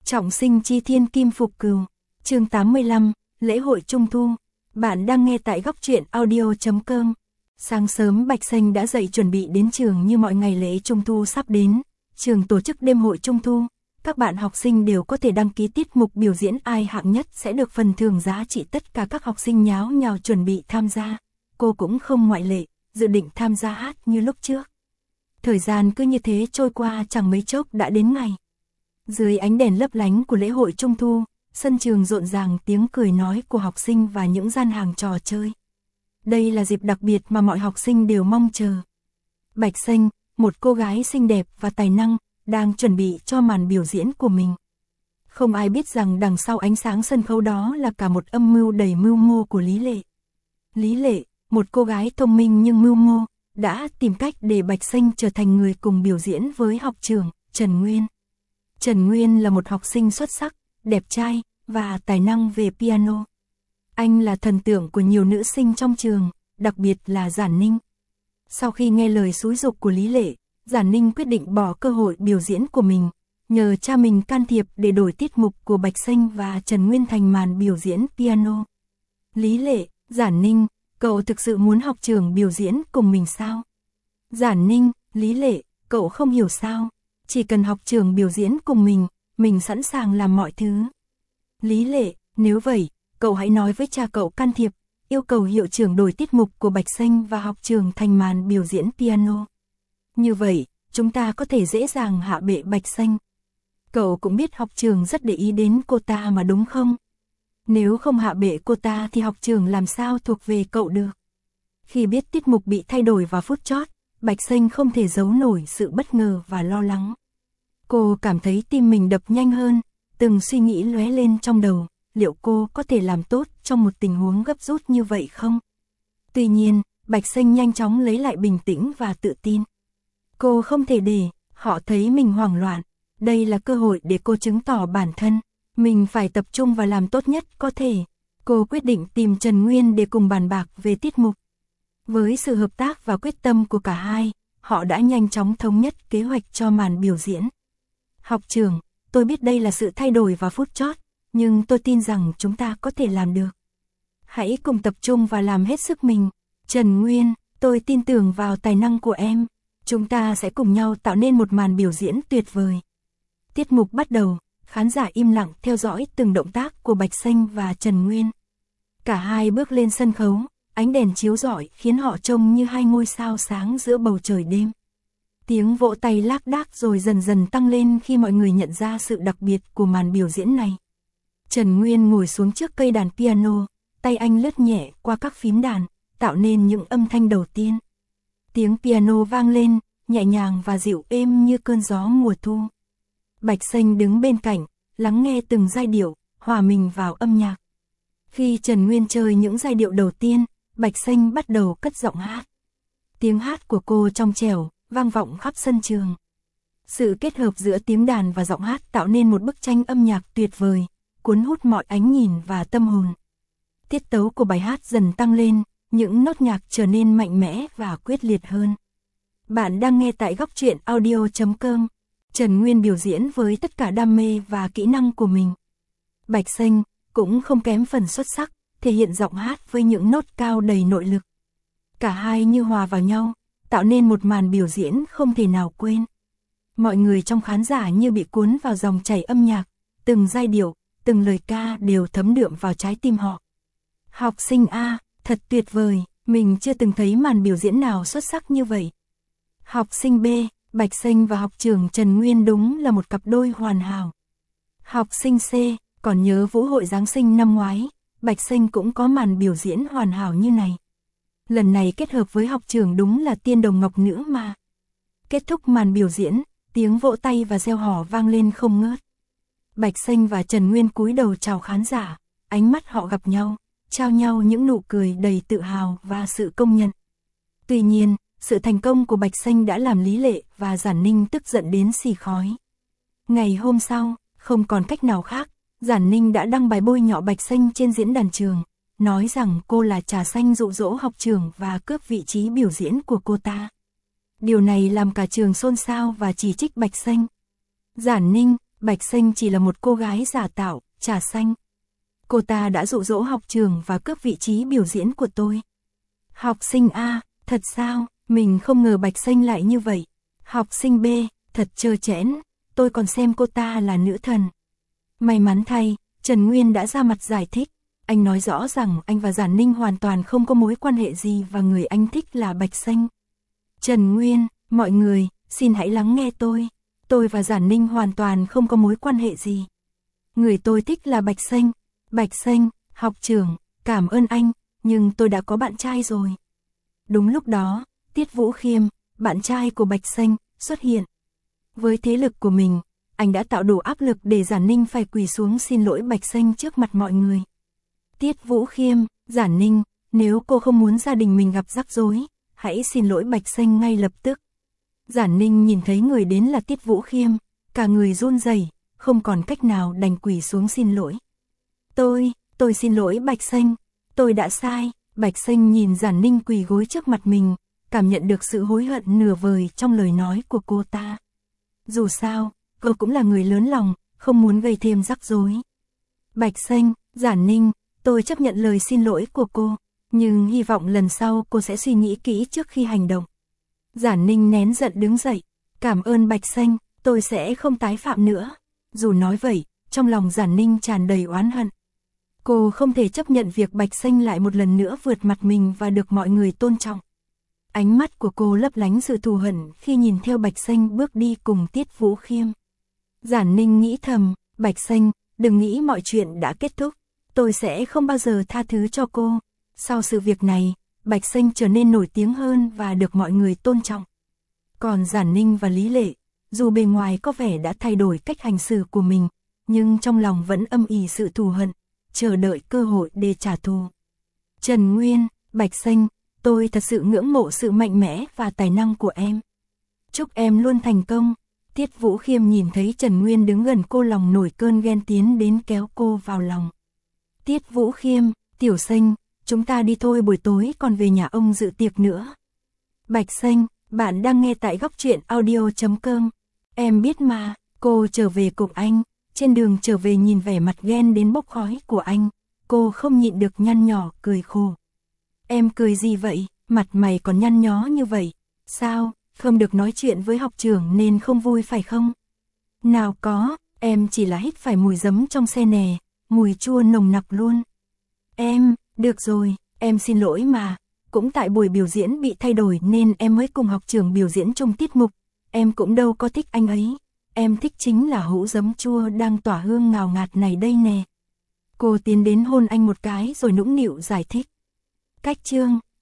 Trọng sinh chi thiên kim phục cừu. Chương 85, lễ hội Trung thu. Bạn đang nghe tại góc truyện audio.com. Sáng sớm Bạch Xanh đã dậy chuẩn bị đến trường như mọi ngày lễ Trung thu sắp đến. Trường tổ chức đêm hội Trung thu. Các bạn học sinh đều có thể đăng ký tiết mục biểu diễn, ai hạng nhất sẽ được phần thưởng giá trị. Tất cả các học sinh nháo nhào chuẩn bị tham gia. Cô cũng không ngoại lệ, dự định tham gia hát như lúc trước. Thời gian cứ như thế trôi qua, chẳng mấy chốc đã đến ngày. Dưới ánh đèn lấp lánh của lễ hội Trung thu, sân trường rộn ràng tiếng cười nói của học sinh và những gian hàng trò chơi. Đây là dịp đặc biệt mà mọi học sinh đều mong chờ. Bạch Xanh, một cô gái xinh đẹp và tài năng, đang chuẩn bị cho màn biểu diễn của mình. Không ai biết rằng đằng sau ánh sáng sân khấu đó là cả một âm mưu đầy mưu mô của Lý Lệ. Lý Lệ, một cô gái thông minh nhưng mưu mô, đã tìm cách để Bạch Xanh trở thành người cùng biểu diễn với học trưởng Trần Nguyên. Trần Nguyên là một học sinh xuất sắc, đẹp trai và tài năng về piano. Anh là thần tượng của nhiều nữ sinh trong trường, đặc biệt là Giản Ninh. Sau khi nghe lời xúi giục của Lý Lệ, Giản Ninh quyết định bỏ cơ hội biểu diễn của mình, nhờ cha mình can thiệp để đổi tiết mục của Bạch Xanh và Trần Nguyên thành màn biểu diễn piano. Lý Lệ, Giản Ninh, cậu thực sự muốn học trưởng biểu diễn cùng mình sao? Giản Ninh, Lý Lệ, cậu không hiểu sao? Chỉ cần học trưởng biểu diễn cùng mình sẵn sàng làm mọi thứ. Lý Lệ, nếu vậy, cậu hãy nói với cha cậu can thiệp, yêu cầu hiệu trưởng đổi tiết mục của Bạch Xanh và học trưởng thành màn biểu diễn piano. Như vậy, chúng ta có thể dễ dàng hạ bệ Bạch Xanh. Cậu cũng biết học trưởng rất để ý đến cô ta mà đúng không? Nếu không hạ bệ cô ta thì học trưởng làm sao thuộc về cậu được? Khi biết tiết mục bị thay đổi vào phút chót, Bạch Xanh không thể giấu nổi sự bất ngờ và lo lắng. Cô cảm thấy tim mình đập nhanh hơn, từng suy nghĩ lóe lên trong đầu, liệu cô có thể làm tốt trong một tình huống gấp rút như vậy không? Tuy nhiên, Bạch Xanh nhanh chóng lấy lại bình tĩnh và tự tin. Cô không thể để họ thấy mình hoảng loạn, đây là cơ hội để cô chứng tỏ bản thân, mình phải tập trung và làm tốt nhất có thể. Cô quyết định tìm Trần Nguyên để cùng bàn bạc về tiết mục. Với sự hợp tác và quyết tâm của cả hai, họ đã nhanh chóng thống nhất kế hoạch cho màn biểu diễn. Học trưởng, tôi biết đây là sự thay đổi vào phút chót, nhưng tôi tin rằng chúng ta có thể làm được. Hãy cùng tập trung và làm hết sức mình. Trần Nguyên, tôi tin tưởng vào tài năng của em. Chúng ta sẽ cùng nhau tạo nên một màn biểu diễn tuyệt vời. Tiết mục bắt đầu, khán giả im lặng theo dõi từng động tác của Bạch Xanh và Trần Nguyên. Cả hai bước lên sân khấu, ánh đèn chiếu rọi khiến họ trông như hai ngôi sao sáng giữa bầu trời đêm. Tiếng vỗ tay lác đác rồi dần dần tăng lên khi mọi người nhận ra sự đặc biệt của màn biểu diễn này. Trần Nguyên ngồi xuống trước cây đàn piano, tay anh lướt nhẹ qua các phím đàn, tạo nên những âm thanh đầu tiên. Tiếng piano vang lên, nhẹ nhàng và dịu êm như cơn gió mùa thu. Bạch Xanh đứng bên cạnh, lắng nghe từng giai điệu, hòa mình vào âm nhạc. Khi Trần Nguyên chơi những giai điệu đầu tiên, Bạch Xanh bắt đầu cất giọng hát. Tiếng hát của cô trong trẻo, vang vọng khắp sân trường. Sự kết hợp giữa tiếng đàn và giọng hát tạo nên một bức tranh âm nhạc tuyệt vời, cuốn hút mọi ánh nhìn và tâm hồn. Tiết tấu của bài hát dần tăng lên, những nốt nhạc trở nên mạnh mẽ và quyết liệt hơn. Bạn đang nghe tại góc truyện audio.com. Trần Nguyên biểu diễn với tất cả đam mê và kỹ năng của mình. Bạch Xanh cũng không kém phần xuất sắc, thể hiện giọng hát với những nốt cao đầy nội lực. Cả hai như hòa vào nhau, tạo nên một màn biểu diễn không thể nào quên. Mọi người trong khán giả như bị cuốn vào dòng chảy âm nhạc, từng giai điệu, từng lời ca đều thấm đượm vào trái tim họ. Học sinh A, thật tuyệt vời, mình chưa từng thấy màn biểu diễn nào xuất sắc như vậy. Học sinh B, Bạch Xanh và học trưởng Trần Nguyên đúng là một cặp đôi hoàn hảo. Học sinh C, còn nhớ vũ hội Giáng sinh năm ngoái, Bạch Xanh cũng có màn biểu diễn hoàn hảo như này. Lần này kết hợp với học trưởng đúng là tiên đồng ngọc nữ mà. Kết thúc màn biểu diễn, tiếng vỗ tay và reo hò vang lên không ngớt. Bạch Xanh và Trần Nguyên cúi đầu chào khán giả, ánh mắt họ gặp nhau, trao nhau những nụ cười đầy tự hào và sự công nhận. Tuy nhiên, sự thành công của Bạch Xanh đã làm Lý Lệ và Giản Ninh tức giận đến xì khói. Ngày hôm sau, không còn cách nào khác, Giản Ninh đã đăng bài bôi nhọ Bạch Xanh trên diễn đàn trường, nói rằng cô là trà xanh dụ dỗ học trưởng và cướp vị trí biểu diễn của cô ta. Điều này làm cả trường xôn xao và chỉ trích Bạch Xanh. Giản Ninh, Bạch Xanh chỉ là một cô gái giả tạo, trà xanh. Cô ta đã dụ dỗ học trường và cướp vị trí biểu diễn của tôi. Học sinh A, thật sao, mình không ngờ Bạch Xanh lại như vậy. Học sinh B, thật trơ trẽn, tôi còn xem cô ta là nữ thần. May mắn thay, Trần Nguyên đã ra mặt giải thích. Anh nói rõ rằng anh và Giản Ninh hoàn toàn không có mối quan hệ gì và người anh thích là Bạch Xanh. Trần Nguyên, mọi người, xin hãy lắng nghe tôi. Tôi và Giản Ninh hoàn toàn không có mối quan hệ gì. Người tôi thích là Bạch Xanh. Bạch Xanh, học trưởng, cảm ơn anh, nhưng tôi đã có bạn trai rồi. Đúng lúc đó, Tiết Vũ Khiêm, bạn trai của Bạch Xanh, xuất hiện. Với thế lực của mình, anh đã tạo đủ áp lực để Giản Ninh phải quỳ xuống xin lỗi Bạch Xanh trước mặt mọi người. Tiết Vũ Khiêm, Giản Ninh, nếu cô không muốn gia đình mình gặp rắc rối, hãy xin lỗi Bạch Xanh ngay lập tức. Giản Ninh nhìn thấy người đến là Tiết Vũ Khiêm, cả người run rẩy, không còn cách nào đành quỳ xuống xin lỗi. Tôi xin lỗi Bạch Xanh, tôi đã sai. Bạch Xanh nhìn Giản Ninh quỳ gối trước mặt mình, cảm nhận được sự hối hận nửa vời trong lời nói của cô ta. Dù sao, cô cũng là người lớn lòng, không muốn gây thêm rắc rối. Bạch Xanh, Giản Ninh, tôi chấp nhận lời xin lỗi của cô, nhưng hy vọng lần sau cô sẽ suy nghĩ kỹ trước khi hành động. Giản Ninh nén giận đứng dậy, cảm ơn Bạch Xanh, tôi sẽ không tái phạm nữa. Dù nói vậy, trong lòng Giản Ninh tràn đầy oán hận. Cô không thể chấp nhận việc Bạch Xanh lại một lần nữa vượt mặt mình và được mọi người tôn trọng. Ánh mắt của cô lấp lánh sự thù hận khi nhìn theo Bạch Xanh bước đi cùng Tiết Vũ Khiêm. Giản Ninh nghĩ thầm, Bạch Xanh, đừng nghĩ mọi chuyện đã kết thúc, tôi sẽ không bao giờ tha thứ cho cô. Sau sự việc này, Bạch Xanh trở nên nổi tiếng hơn và được mọi người tôn trọng. Còn Giản Ninh và Lý Lệ, dù bề ngoài có vẻ đã thay đổi cách hành xử của mình, nhưng trong lòng vẫn âm ỉ sự thù hận, chờ đợi cơ hội để trả thù. Trần Nguyên, Bạch Xanh, tôi thật sự ngưỡng mộ sự mạnh mẽ và tài năng của em. Chúc em luôn thành công. Tiết Vũ Khiêm nhìn thấy Trần Nguyên đứng gần cô, lòng nổi cơn ghen, tiến đến kéo cô vào lòng. Tiết Vũ Khiêm, Tiểu Xanh, chúng ta đi thôi, buổi tối còn về nhà ông dự tiệc nữa. Bạch Xanh, bạn đang nghe tại Góc Truyện Audio.com. Em biết mà, cô trở về cùng anh. Trên đường trở về nhìn vẻ mặt ghen đến bốc khói của anh, cô không nhịn được nhăn nhỏ cười khổ. Em cười gì vậy, mặt mày còn nhăn nhó như vậy, sao, không được nói chuyện với học trưởng nên không vui phải không? Nào có, em chỉ là hít phải mùi giấm trong xe nè, mùi chua nồng nặc luôn. Em, được rồi, em xin lỗi mà, cũng tại buổi biểu diễn bị thay đổi nên em mới cùng học trưởng biểu diễn trong tiết mục, em cũng đâu có thích anh ấy. Em thích chính là hũ giấm chua đang tỏa hương ngào ngạt này đây nè. Cô tiến đến hôn anh một cái rồi nũng nịu giải thích. Cách chương